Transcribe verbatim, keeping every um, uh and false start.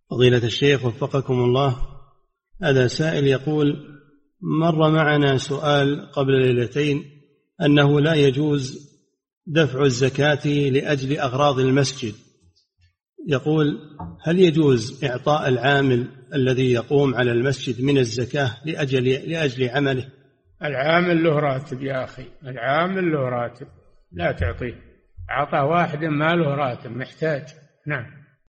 فضيلة الشيخ وفقكم الله، هذا سائل يقول: مر معنا سؤال قبل ليلتين أنه لا يجوز دفع الزكاة لأجل أغراض المسجد. يقول: هل يجوز إعطاء العامل الذي يقوم على المسجد من الزكاة لأجل, لأجل عمله؟ العامل له راتب يا أخي، العامل له راتب، لا تعطيه. أعطاه واحد ما له راتب محتاج. نعم.